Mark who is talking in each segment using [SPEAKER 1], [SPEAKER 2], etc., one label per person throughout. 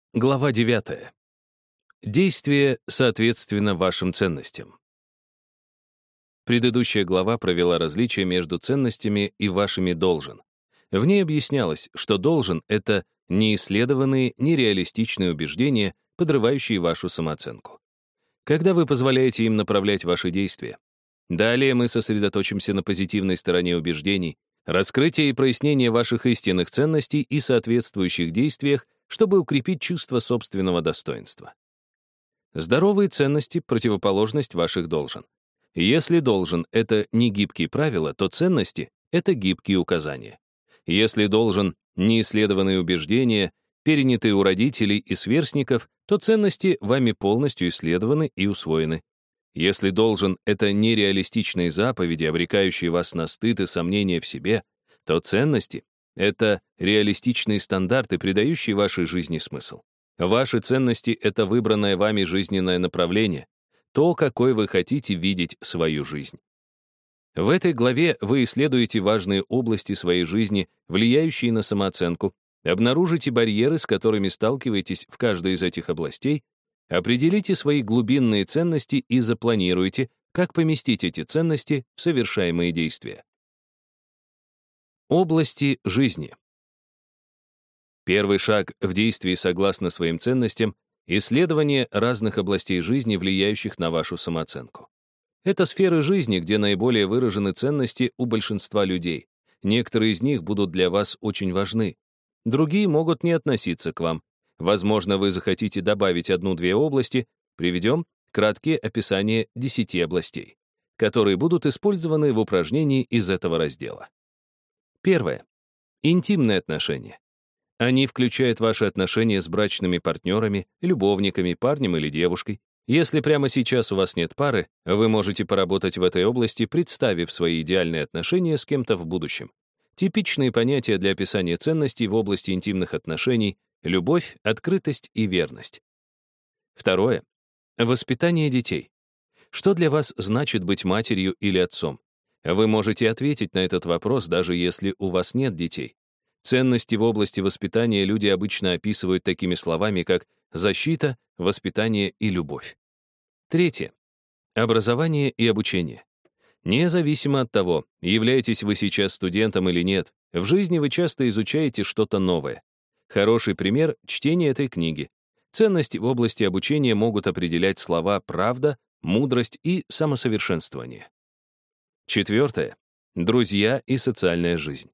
[SPEAKER 1] Глава 9. Действие соответственно вашим ценностям. Предыдущая глава провела различие между ценностями и вашими должен. В ней объяснялось, что должен — это неисследованные, нереалистичные убеждения, подрывающие вашу самооценку. Когда вы позволяете им направлять ваши действия. Далее мы сосредоточимся на позитивной стороне убеждений, раскрытии и прояснении ваших истинных ценностей и соответствующих действиях, чтобы укрепить чувство собственного достоинства. Здоровые ценности — противоположность ваших должен. Если должен — это не гибкие правила, то ценности — это гибкие указания. Если должен — неисследованные убеждения, перенятые у родителей и сверстников, то ценности вами полностью исследованы и усвоены. Если должен — это нереалистичные заповеди, обрекающие вас на стыд и сомнения в себе, то ценности — это реалистичные стандарты, придающие вашей жизни смысл. Ваши ценности — это выбранное вами жизненное направление, то, какой вы хотите видеть свою жизнь. В этой главе вы исследуете важные области своей жизни, влияющие на самооценку, обнаружите барьеры, с которыми сталкиваетесь в каждой из этих областей, определите свои глубинные ценности и запланируйте, как поместить эти ценности в совершаемые действия. Области жизни. Первый шаг в действии согласно своим ценностям — исследование разных областей жизни, влияющих на вашу самооценку. Это сферы жизни, где наиболее выражены ценности у большинства людей. Некоторые из них будут для вас очень важны. Другие могут не относиться к вам. Возможно, вы захотите добавить 1-2 области. Приведем краткие описания 10 областей, которые будут использованы в упражнении из этого раздела. Первое. Интимные отношения. Они включают ваши отношения с брачными партнерами, любовниками, парнем или девушкой. Если прямо сейчас у вас нет пары, вы можете поработать в этой области, представив свои идеальные отношения с кем-то в будущем. Типичные понятия для описания ценностей в области интимных отношений — любовь, открытость и верность. Второе. Воспитание детей. Что для вас значит быть матерью или отцом? Вы можете ответить на этот вопрос, даже если у вас нет детей. Ценности в области воспитания люди обычно описывают такими словами, как защита, воспитание и любовь. Третье. Образование и обучение. Независимо от того, являетесь вы сейчас студентом или нет, в жизни вы часто изучаете что-то новое. Хороший пример — чтение этой книги. Ценности в области обучения могут определять слова «правда», «мудрость» и «самосовершенствование». Четвертое. Друзья и социальная жизнь.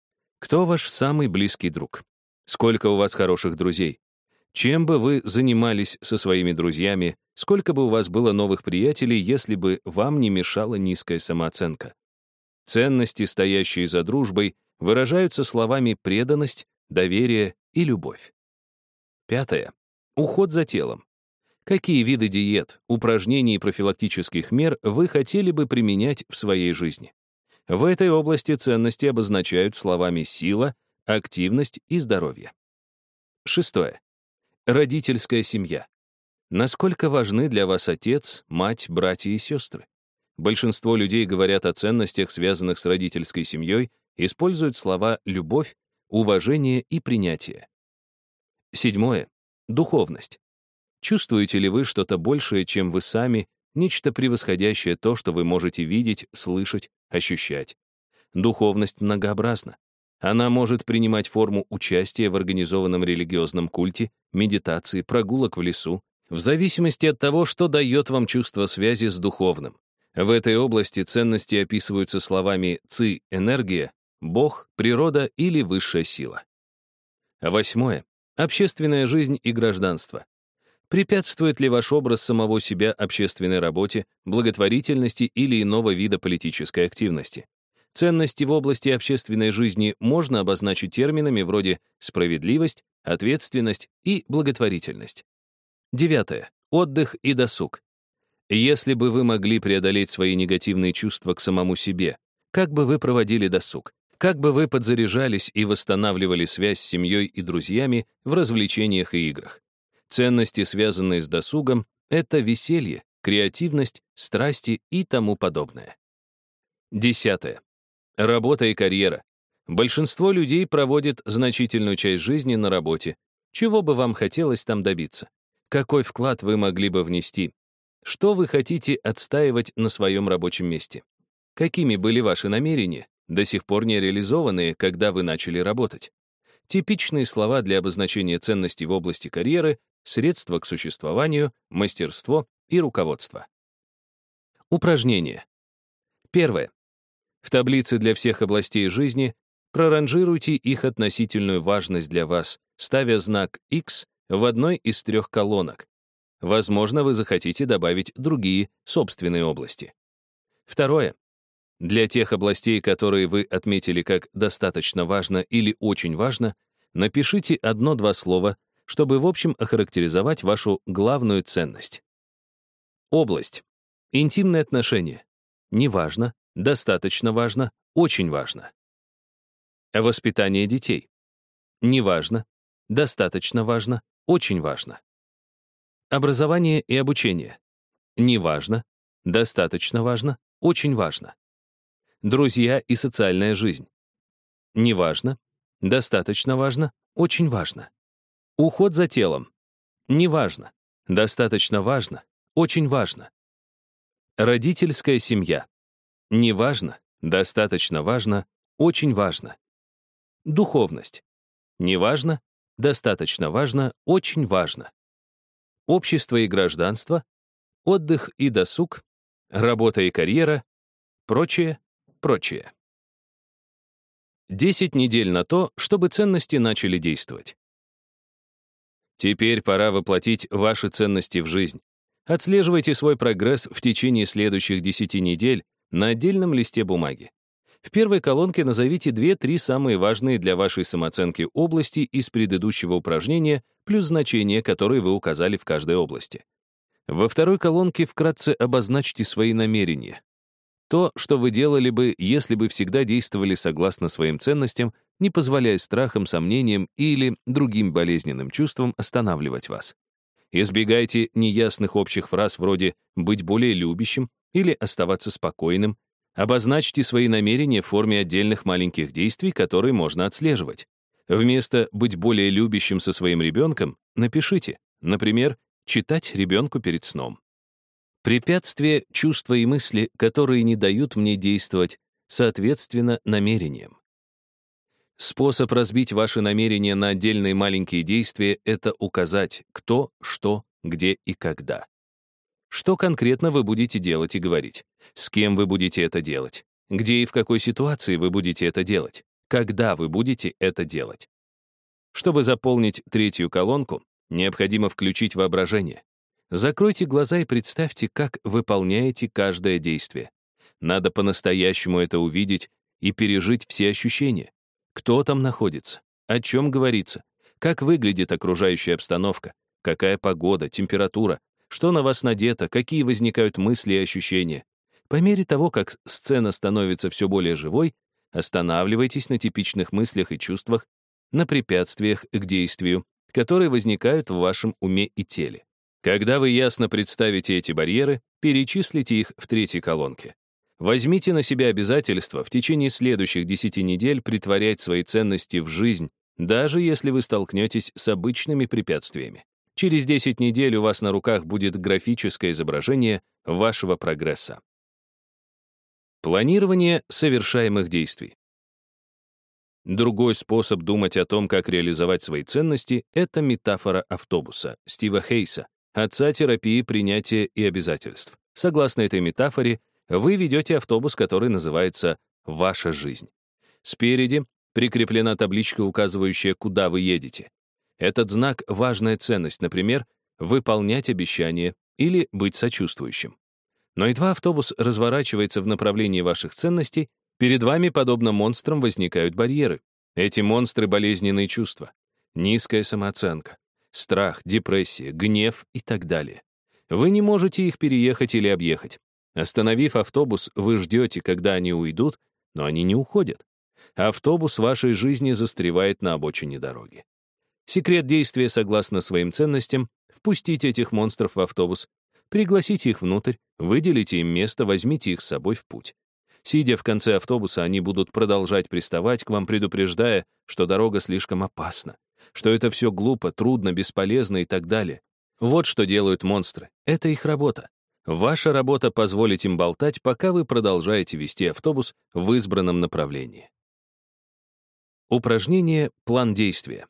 [SPEAKER 1] Кто ваш самый близкий друг? Сколько у вас хороших друзей? Чем бы вы занимались со своими друзьями? Сколько бы у вас было новых приятелей, если бы вам не мешала низкая самооценка? Ценности, стоящие за дружбой, выражаются словами преданность, доверие и любовь. Пятое. Уход за телом. Какие виды диет, упражнений и профилактических мер вы хотели бы применять в своей жизни? В этой области ценности обозначают словами сила, активность и здоровье. Шестое. Родительская семья. Насколько важны для вас отец, мать, братья и сестры? Большинство людей говорят о ценностях, связанных с родительской семьей, используют слова «любовь», «уважение» и «принятие». Седьмое. Духовность. Чувствуете ли вы что-то большее, чем вы сами, нечто превосходящее то, что вы можете видеть, слышать, ощущать? Духовность многообразна. Она может принимать форму участия в организованном религиозном культе, медитации, прогулок в лесу, в зависимости от того, что дает вам чувство связи с духовным. В этой области ценности описываются словами «ци» — энергия, Бог, природа или высшая сила. Восьмое. Общественная жизнь и гражданство. Препятствует ли ваш образ самого себя общественной работе, благотворительности или иного вида политической активности? Ценности в области общественной жизни можно обозначить терминами вроде справедливость, ответственность и благотворительность. Девятое. Отдых и досуг. Если бы вы могли преодолеть свои негативные чувства к самому себе, как бы вы проводили досуг? Как бы вы подзаряжались и восстанавливали связь с семьей и друзьями в развлечениях и играх? Ценности, связанные с досугом, это веселье, креативность, страсти и тому подобное. Десятое. Работа и карьера. Большинство людей проводит значительную часть жизни на работе. Чего бы вам хотелось там добиться? Какой вклад вы могли бы внести? Что вы хотите отстаивать на своем рабочем месте? Какими были ваши намерения, до сих пор не реализованные, когда вы начали работать? Типичные слова для обозначения ценностей в области карьеры, средства к существованию, мастерство и руководство. Упражнение. Первое. В таблице для всех областей жизни проранжируйте их относительную важность для вас, ставя знак X в одной из 3 колонок. Возможно, вы захотите добавить другие собственные области. Второе. Для тех областей, которые вы отметили как «достаточно важно» или «очень важно», напишите 1-2 слова, чтобы в общем охарактеризовать вашу главную ценность. Область. Интимные отношения. Неважно, достаточно важно, очень важно. Воспитание детей. Неважно, достаточно важно, очень важно. Образование и обучение. Неважно, достаточно важно, очень важно. Друзья и социальная жизнь. Неважно, достаточно важно, очень важно. Уход за телом. Неважно, достаточно важно, очень важно. Родительская семья. Неважно, достаточно важно, очень важно. Духовность. Неважно, достаточно важно, очень важно. Общество и гражданство. Отдых и досуг. Работа и карьера. Прочее. 10 недель на то, чтобы ценности начали действовать. Теперь пора воплотить ваши ценности в жизнь. Отслеживайте свой прогресс в течение следующих 10 недель на отдельном листе бумаги. В первой колонке назовите 2-3 самые важные для вашей самооценки области из предыдущего упражнения плюс значения, которые вы указали в каждой области. Во второй колонке вкратце обозначьте свои намерения. То, что вы делали бы, если бы всегда действовали согласно своим ценностям, не позволяя страхам, сомнениям или другим болезненным чувствам останавливать вас. Избегайте неясных общих фраз вроде «быть более любящим» или «оставаться спокойным». Обозначьте свои намерения в форме отдельных маленьких действий, которые можно отслеживать. Вместо «быть более любящим со своим ребенком» напишите, например, «читать ребенку перед сном». Препятствия, чувства и мысли, которые не дают мне действовать, соответственно, намерениям. Способ разбить ваши намерения на отдельные маленькие действия — это указать, кто, что, где и когда. Что конкретно вы будете делать и говорить? С кем вы будете это делать? Где и в какой ситуации вы будете это делать? Когда вы будете это делать? Чтобы заполнить 3-ю колонку, необходимо включить воображение. Закройте глаза и представьте, как выполняете каждое действие. Надо по-настоящему это увидеть и пережить все ощущения. Кто там находится? О чем говорится? Как выглядит окружающая обстановка? Какая погода, температура? Что на вас надето? Какие возникают мысли и ощущения? По мере того, как сцена становится все более живой, останавливайтесь на типичных мыслях и чувствах, на препятствиях к действию, которые возникают в вашем уме и теле. Когда вы ясно представите эти барьеры, перечислите их в 3-й колонке. Возьмите на себя обязательство в течение следующих 10 недель притворять свои ценности в жизнь, даже если вы столкнетесь с обычными препятствиями. Через 10 недель у вас на руках будет графическое изображение вашего прогресса. Планирование совершаемых действий. Другой способ думать о том, как реализовать свои ценности, это метафора автобуса Стива Хейса, отца терапии принятия и обязательств. Согласно этой метафоре, вы ведете автобус, который называется «Ваша жизнь». Спереди прикреплена табличка, указывающая, куда вы едете. Этот знак — важная ценность, например, выполнять обещания или быть сочувствующим. Но едва автобус разворачивается в направлении ваших ценностей, перед вами, подобно монстрам, возникают барьеры. Эти монстры — болезненные чувства, низкая самооценка, страх, депрессия, гнев и так далее. Вы не можете их переехать или объехать. Остановив автобус, вы ждете, когда они уйдут, но они не уходят. Автобус вашей жизни застревает на обочине дороги. Секрет действия согласно своим ценностям — впустите этих монстров в автобус, пригласите их внутрь, выделите им место, возьмите их с собой в путь. Сидя в конце автобуса, они будут продолжать приставать к вам, предупреждая, что дорога слишком опасна. что это все глупо, трудно, бесполезно и так далее. Вот что делают монстры. Это их работа. Ваша работа — позволить им болтать, пока вы продолжаете вести автобус в избранном направлении. Упражнение «План действия».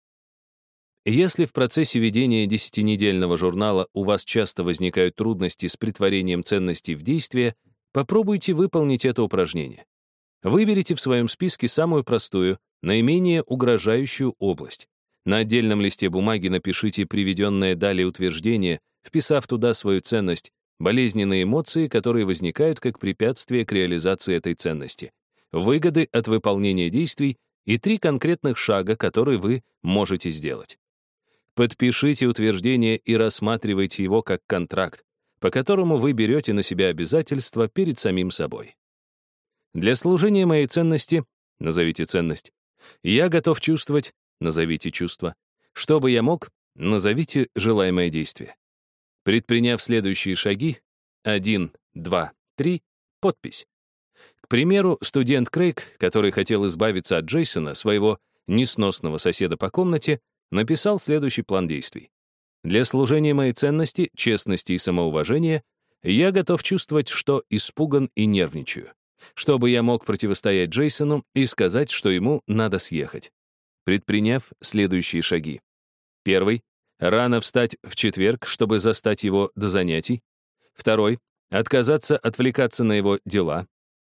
[SPEAKER 1] Если в процессе ведения 10-недельного журнала у вас часто возникают трудности с претворением ценностей в действие, попробуйте выполнить это упражнение. Выберите в своем списке самую простую, наименее угрожающую область. На отдельном листе бумаги напишите приведенное далее утверждение, вписав туда свою ценность, болезненные эмоции, которые возникают как препятствие к реализации этой ценности, выгоды от выполнения действий и 3 конкретных шага, которые вы можете сделать. Подпишите утверждение и рассматривайте его как контракт, по которому вы берете на себя обязательства перед самим собой. Для служения моей ценности — назовите ценность. Я готов чувствовать — назовите чувство. Что бы я мог — назовите желаемое действие. Предприняв следующие шаги — 1, 2, 3 — подпись. К примеру, студент Крейг, который хотел избавиться от Джейсона, своего несносного соседа по комнате, написал следующий план действий. Для служения моей ценности, честности и самоуважения я готов чувствовать, что испуган и нервничаю. Чтобы я мог противостоять Джейсону и сказать, что ему надо съехать. Предприняв следующие шаги. 1. Рано встать в четверг, чтобы застать его до занятий. 2. Отказаться отвлекаться на его дела.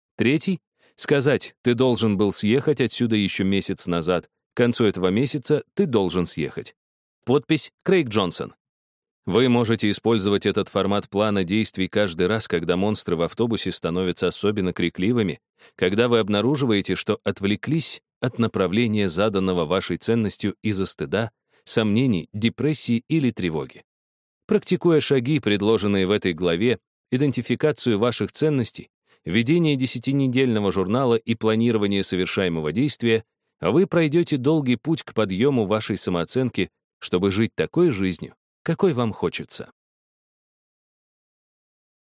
[SPEAKER 1] 3. Сказать, ты должен был съехать отсюда еще месяц назад. К концу этого месяца ты должен съехать. Подпись Крейг Джонсон. Вы можете использовать этот формат плана действий каждый раз, когда монстры в автобусе становятся особенно крикливыми, когда вы обнаруживаете, что отвлеклись от направления, заданного вашей ценностью из-за стыда, сомнений, депрессии или тревоги. Практикуя шаги, предложенные в этой главе, идентификацию ваших ценностей, ведение 10-недельного журнала и планирование совершаемого действия, вы пройдете долгий путь к подъему вашей самооценки, чтобы жить такой жизнью, какой вам хочется.